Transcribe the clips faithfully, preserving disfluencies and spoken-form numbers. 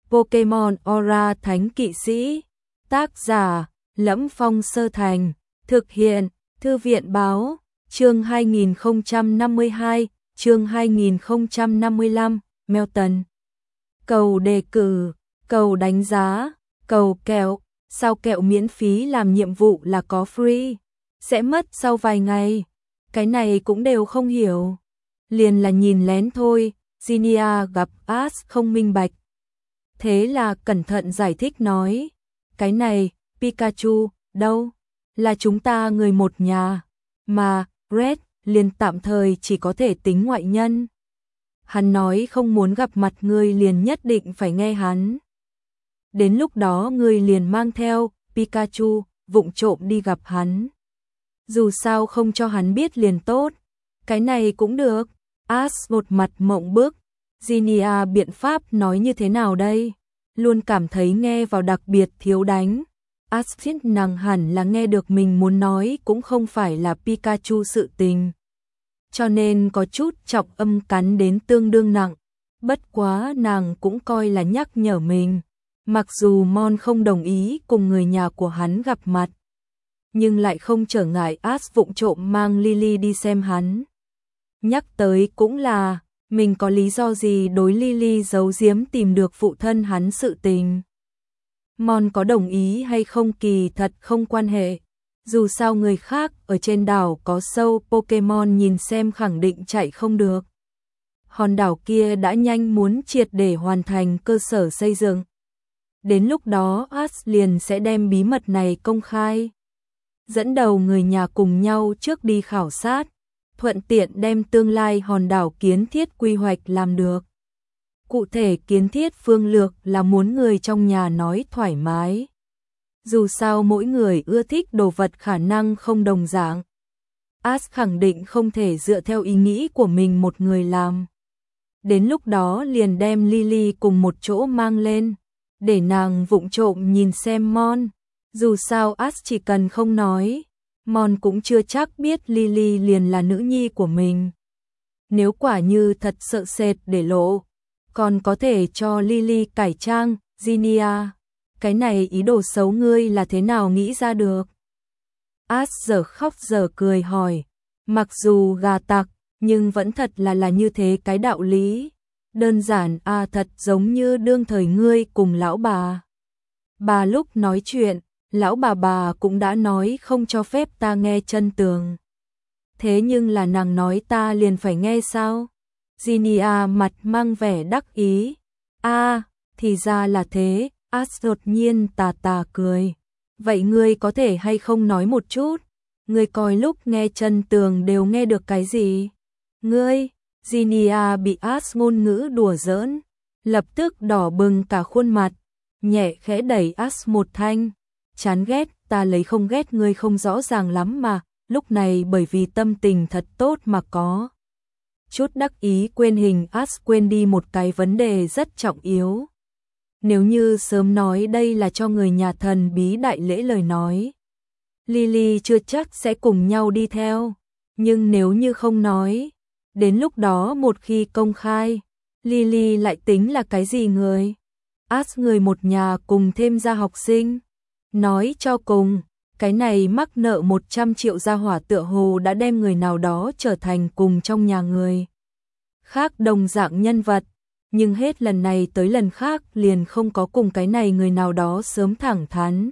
Pokemon Aura Thánh Kỵ Sĩ. Tác giả: Lẫm Phong Sơ Thành. Thực hiện: Thư viện báo. Chương hai nghìn không trăm năm mươi hai, chương hai nghìn không trăm năm mươi lăm, Melton. Cầu đề cử, cầu đánh giá, cầu kẹo. Sao kẹo miễn phí làm nhiệm vụ là có free? Sẽ mất sau vài ngày. Cái này cũng đều không hiểu. Liền là nhìn lén thôi. Zinnia gặp Ash không minh bạch. Thế là cẩn thận giải thích nói. Cái này, Pikachu, đâu? Là chúng ta người một nhà. Mà, Red, liền tạm thời chỉ có thể tính ngoại nhân. Hắn nói không muốn gặp mặt ngươi liền nhất định phải nghe hắn. Đến lúc đó ngươi liền mang theo Pikachu, vụng trộm đi gặp hắn. Dù sao không cho hắn biết liền tốt. Cái này cũng được. Ash một mặt mộng bức. Zinnia biện pháp nói như thế nào đây? Luôn cảm thấy nghe vào đặc biệt thiếu đánh. Ash biết nàng hẳn là nghe được mình muốn nói cũng không phải là Pikachu sự tình. Cho nên có chút trọng âm cắn đến tương đương nặng. Bất quá nàng cũng coi là nhắc nhở mình. Mặc dù Mon không đồng ý cùng người nhà của hắn gặp mặt, nhưng lại không trở ngại Ash vụng trộm mang Lily đi xem hắn. Nhắc tới cũng là, mình có lý do gì đối Lily giấu giếm tìm được phụ thân hắn sự tình. Mon có đồng ý hay không kỳ thật không quan hệ. Dù sao người khác ở trên đảo có sâu Pokemon nhìn xem khẳng định chạy không được. Hòn đảo kia đã nhanh muốn triệt để hoàn thành cơ sở xây dựng. Đến lúc đó Ash liền sẽ đem bí mật này công khai. Dẫn đầu người nhà cùng nhau trước đi khảo sát, thuận tiện đem tương lai hòn đảo kiến thiết quy hoạch làm được. Cụ thể kiến thiết phương lược là muốn người trong nhà nói thoải mái. Dù sao mỗi người ưa thích đồ vật khả năng không đồng dạng. Ash khẳng định không thể dựa theo ý nghĩ của mình một người làm. Đến lúc đó liền đem Lily cùng một chỗ mang lên, để nàng vụng trộm nhìn xem Mon. Dù sao Ash chỉ cần không nói, Mon cũng chưa chắc biết Lily liền là nữ nhi của mình. Nếu quả như thật sợ sệt để lộ, còn có thể cho Lily cải trang. Zinnia, cái này ý đồ xấu ngươi là thế nào nghĩ ra được? Ash giờ khóc giờ cười hỏi. Mặc dù gà tặc, nhưng vẫn thật là là như thế cái đạo lý. Đơn giản à, thật giống như đương thời ngươi cùng lão bà. Bà lúc nói chuyện, lão bà bà cũng đã nói không cho phép ta nghe chân tường. Thế nhưng là nàng nói ta liền phải nghe sao? Zinnia mặt mang vẻ đắc ý. A, à, thì ra là thế. Ash đột nhiên tà tà cười. Vậy ngươi có thể hay không nói một chút? Ngươi coi lúc nghe chân tường đều nghe được cái gì? Ngươi, Zinnia bị Ash ngôn ngữ đùa giỡn, lập tức đỏ bừng cả khuôn mặt, nhẹ khẽ đẩy Ash một thanh. Chán ghét, ta lấy không ghét ngươi không rõ ràng lắm mà, lúc này bởi vì tâm tình thật tốt mà có. Chút đắc ý quên hình Ash quên đi một cái vấn đề rất trọng yếu. Nếu như sớm nói đây là cho người nhà thần bí đại lễ lời nói, Lily chưa chắc sẽ cùng nhau đi theo. Nhưng nếu như không nói, đến lúc đó một khi công khai, Lily lại tính là cái gì người? Ash người một nhà cùng thêm ra học sinh. Nói cho cùng, cái này mắc nợ một trăm triệu gia hỏa tựa hồ đã đem người nào đó trở thành cùng trong nhà người khác đồng dạng nhân vật. Nhưng hết lần này tới lần khác liền không có cùng cái này người nào đó sớm thẳng thắn.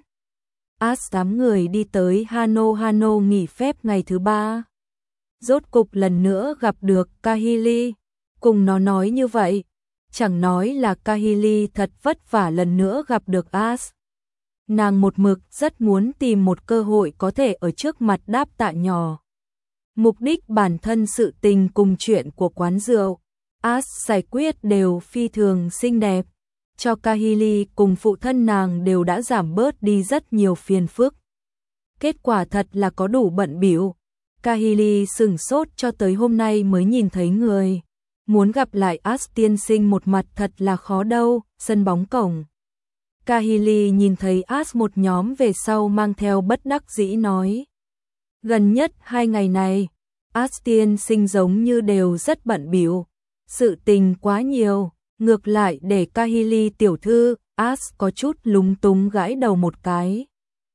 Ash đám người đi tới Hano Hano nghỉ phép ngày thứ ba. Rốt cục lần nữa gặp được Kahili. Cùng nó nói như vậy, chẳng nói là Kahili thật vất vả lần nữa gặp được Ash. Nàng một mực rất muốn tìm một cơ hội có thể ở trước mặt đáp tạ nhỏ. Mục đích bản thân sự tình cùng chuyện của quán rượu, Ash giải quyết đều phi thường xinh đẹp. Cho Kahili cùng phụ thân nàng đều đã giảm bớt đi rất nhiều phiền phức. Kết quả thật là có đủ bận bịu. Kahili sửng sốt cho tới hôm nay mới nhìn thấy người. Muốn gặp lại Ash tiên sinh một mặt thật là khó đâu. Sân bóng cổng, Kahili nhìn thấy Ash một nhóm về sau mang theo bất đắc dĩ nói. Gần nhất hai ngày này, Ash tiên sinh giống như đều rất bận bịu. Sự tình quá nhiều, Ngược lại để Kahili tiểu thư, Ash có chút lúng túng gãi đầu một cái.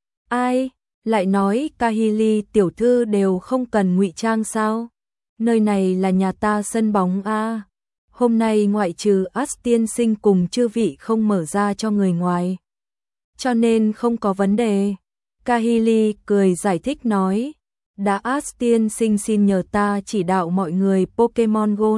Ai, lại nói Kahili tiểu thư đều không cần ngụy trang sao? Nơi này là nhà ta sân bóng a. Hôm nay ngoại trừ Ash tiên sinh cùng chư vị không mở ra cho người ngoài. Cho nên không có vấn đề. Kahili cười giải thích nói. Đã Ash tiên sinh xin nhờ ta chỉ đạo mọi người Pokemon Go.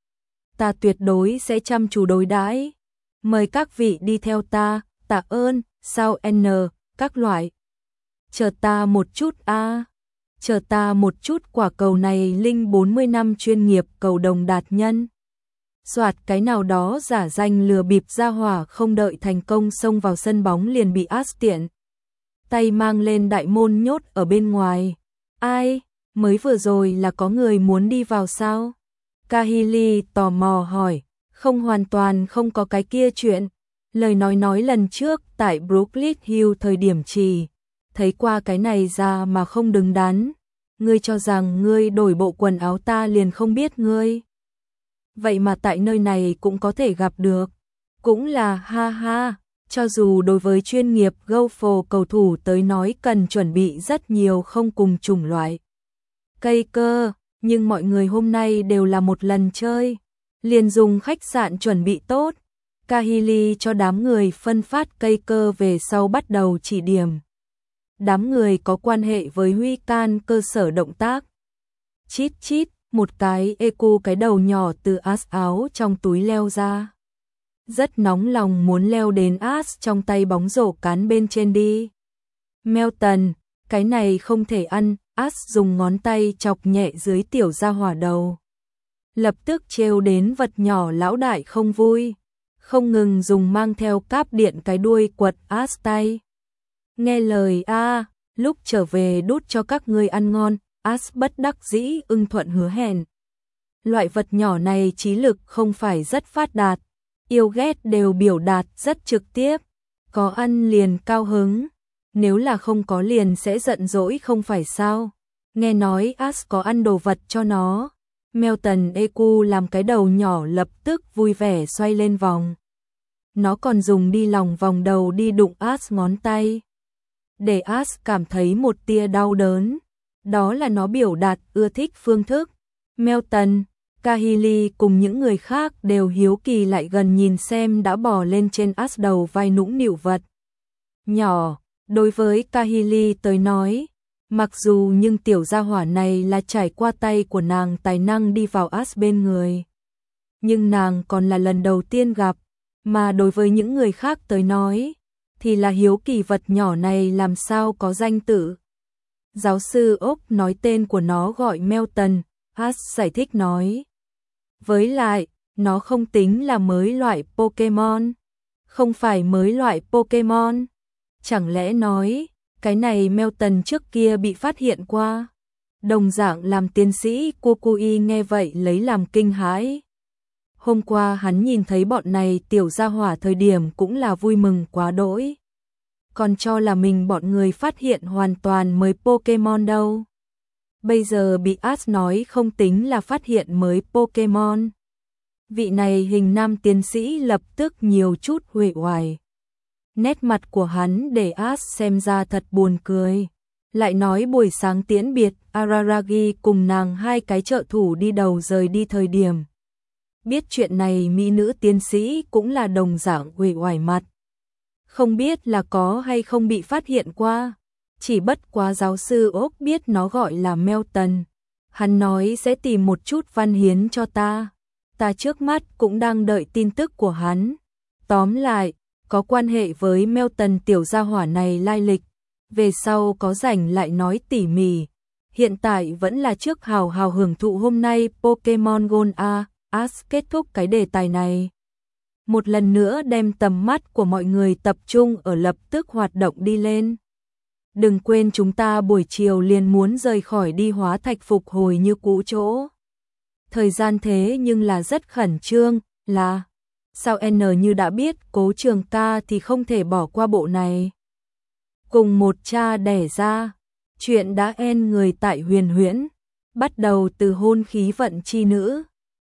Ta tuyệt đối sẽ chăm chú đối đãi. Mời các vị đi theo ta, tạ ơn, sao N, các loại. Chờ ta một chút a, à. Chờ ta một chút, quả cầu này linh bốn mươi năm chuyên nghiệp cầu đồng đạt nhân. Soạt cái nào đó giả danh lừa bịp ra hỏa không đợi thành công xông vào sân bóng liền bị Ash tiện tay mang lên đại môn nhốt ở bên ngoài. Ai, mới vừa rồi là có người muốn đi vào sao? Kahili tò mò hỏi. Không, hoàn toàn không có cái kia chuyện. Lời nói nói lần trước tại Brooklyn Hill thời điểm chỉ thấy qua cái này ra mà không đứng đắn. Ngươi cho rằng ngươi đổi bộ quần áo ta liền không biết ngươi. Vậy mà tại nơi này cũng có thể gặp được. Cũng là ha ha, cho dù đối với chuyên nghiệp golf cầu thủ tới nói cần chuẩn bị rất nhiều không cùng chủng loại cây cơ, nhưng mọi người hôm nay đều là một lần chơi, liền dùng khách sạn chuẩn bị tốt. Kahili cho đám người phân phát cây cơ về sau bắt đầu chỉ điểm. Đám người có quan hệ với Huy Can cơ sở động tác. Chít chít, một cái e cu cái đầu nhỏ từ Ash áo trong túi leo ra. Rất nóng lòng muốn leo đến Ash trong tay bóng rổ cán bên trên đi. Melton, cái này không thể ăn, Ash dùng ngón tay chọc nhẹ dưới tiểu gia hỏa đầu. Lập tức trêu đến vật nhỏ lão đại không vui. Không ngừng dùng mang theo cáp điện cái đuôi quật Ash tay. Nghe lời a, lúc trở về đút cho các ngươi ăn ngon, Ash bất đắc dĩ ưng thuận hứa hẹn. Loại vật nhỏ này trí lực không phải rất phát đạt, yêu ghét đều biểu đạt rất trực tiếp, có ăn liền cao hứng, nếu là không có liền sẽ giận dỗi không phải sao. Nghe nói Ash có ăn đồ vật cho nó, Melton e cu làm cái đầu nhỏ lập tức vui vẻ xoay lên vòng. Nó còn dùng đi lòng vòng đầu đi đụng Ash ngón tay, để Ash cảm thấy một tia đau đớn. Đó là nó biểu đạt ưa thích phương thức. Melton, Kahili cùng những người khác đều hiếu kỳ lại gần nhìn xem đã bò lên trên Ash đầu vai nũng nịu vật nhỏ. Đối với Kahili tới nói, mặc dù nhưng tiểu gia hỏa này là trải qua tay của nàng tài năng đi vào Ash bên người. Nhưng nàng còn là lần đầu tiên gặp, mà đối với những người khác tới nói, thì là hiếu kỳ vật nhỏ này làm sao có danh tự. Giáo sư Úc nói tên của nó gọi Melton, Ash giải thích nói. Với lại, nó không tính là mới loại Pokemon. Không phải mới loại Pokemon. Chẳng lẽ nói, cái này Melton trước kia bị phát hiện qua. Đồng dạng làm tiến sĩ Kukui nghe vậy lấy làm kinh hãi. Hôm qua hắn nhìn thấy bọn này tiểu gia hỏa thời điểm cũng là vui mừng quá đỗi. Còn cho là mình bọn người phát hiện hoàn toàn mới Pokemon đâu. Bây giờ bị Ash nói không tính là phát hiện mới Pokemon. Vị này hình nam tiến sĩ lập tức nhiều chút uể oải. Nét mặt của hắn để Ash xem ra thật buồn cười. Lại nói buổi sáng tiễn biệt, Araragi cùng nàng hai cái trợ thủ đi đầu rời đi thời điểm. Biết chuyện này mỹ nữ tiến sĩ cũng là đồng dạng uể oải mặt. Không biết là có hay không bị phát hiện qua. Chỉ bất quá giáo sư Úc biết nó gọi là Melton. Hắn nói sẽ tìm một chút văn hiến cho ta. Ta trước mắt cũng đang đợi tin tức của hắn. Tóm lại, có quan hệ với Melton tiểu gia hỏa này lai lịch. Về sau có rảnh lại nói tỉ mỉ. Hiện tại vẫn là trước hào hào hưởng thụ hôm nay Pokemon Go a. Ash kết thúc cái đề tài này. Một lần nữa đem tầm mắt của mọi người tập trung ở lập tức hoạt động đi lên. Đừng quên chúng ta buổi chiều liền muốn rời khỏi đi hóa thạch phục hồi như cũ chỗ. Thời gian thế nhưng là rất khẩn trương, là sao N như đã biết Cố Trường ca thì không thể bỏ qua bộ này. Cùng một cha đẻ ra, chuyện đã en người tại huyền huyễn, bắt đầu từ hôn khí vận chi nữ.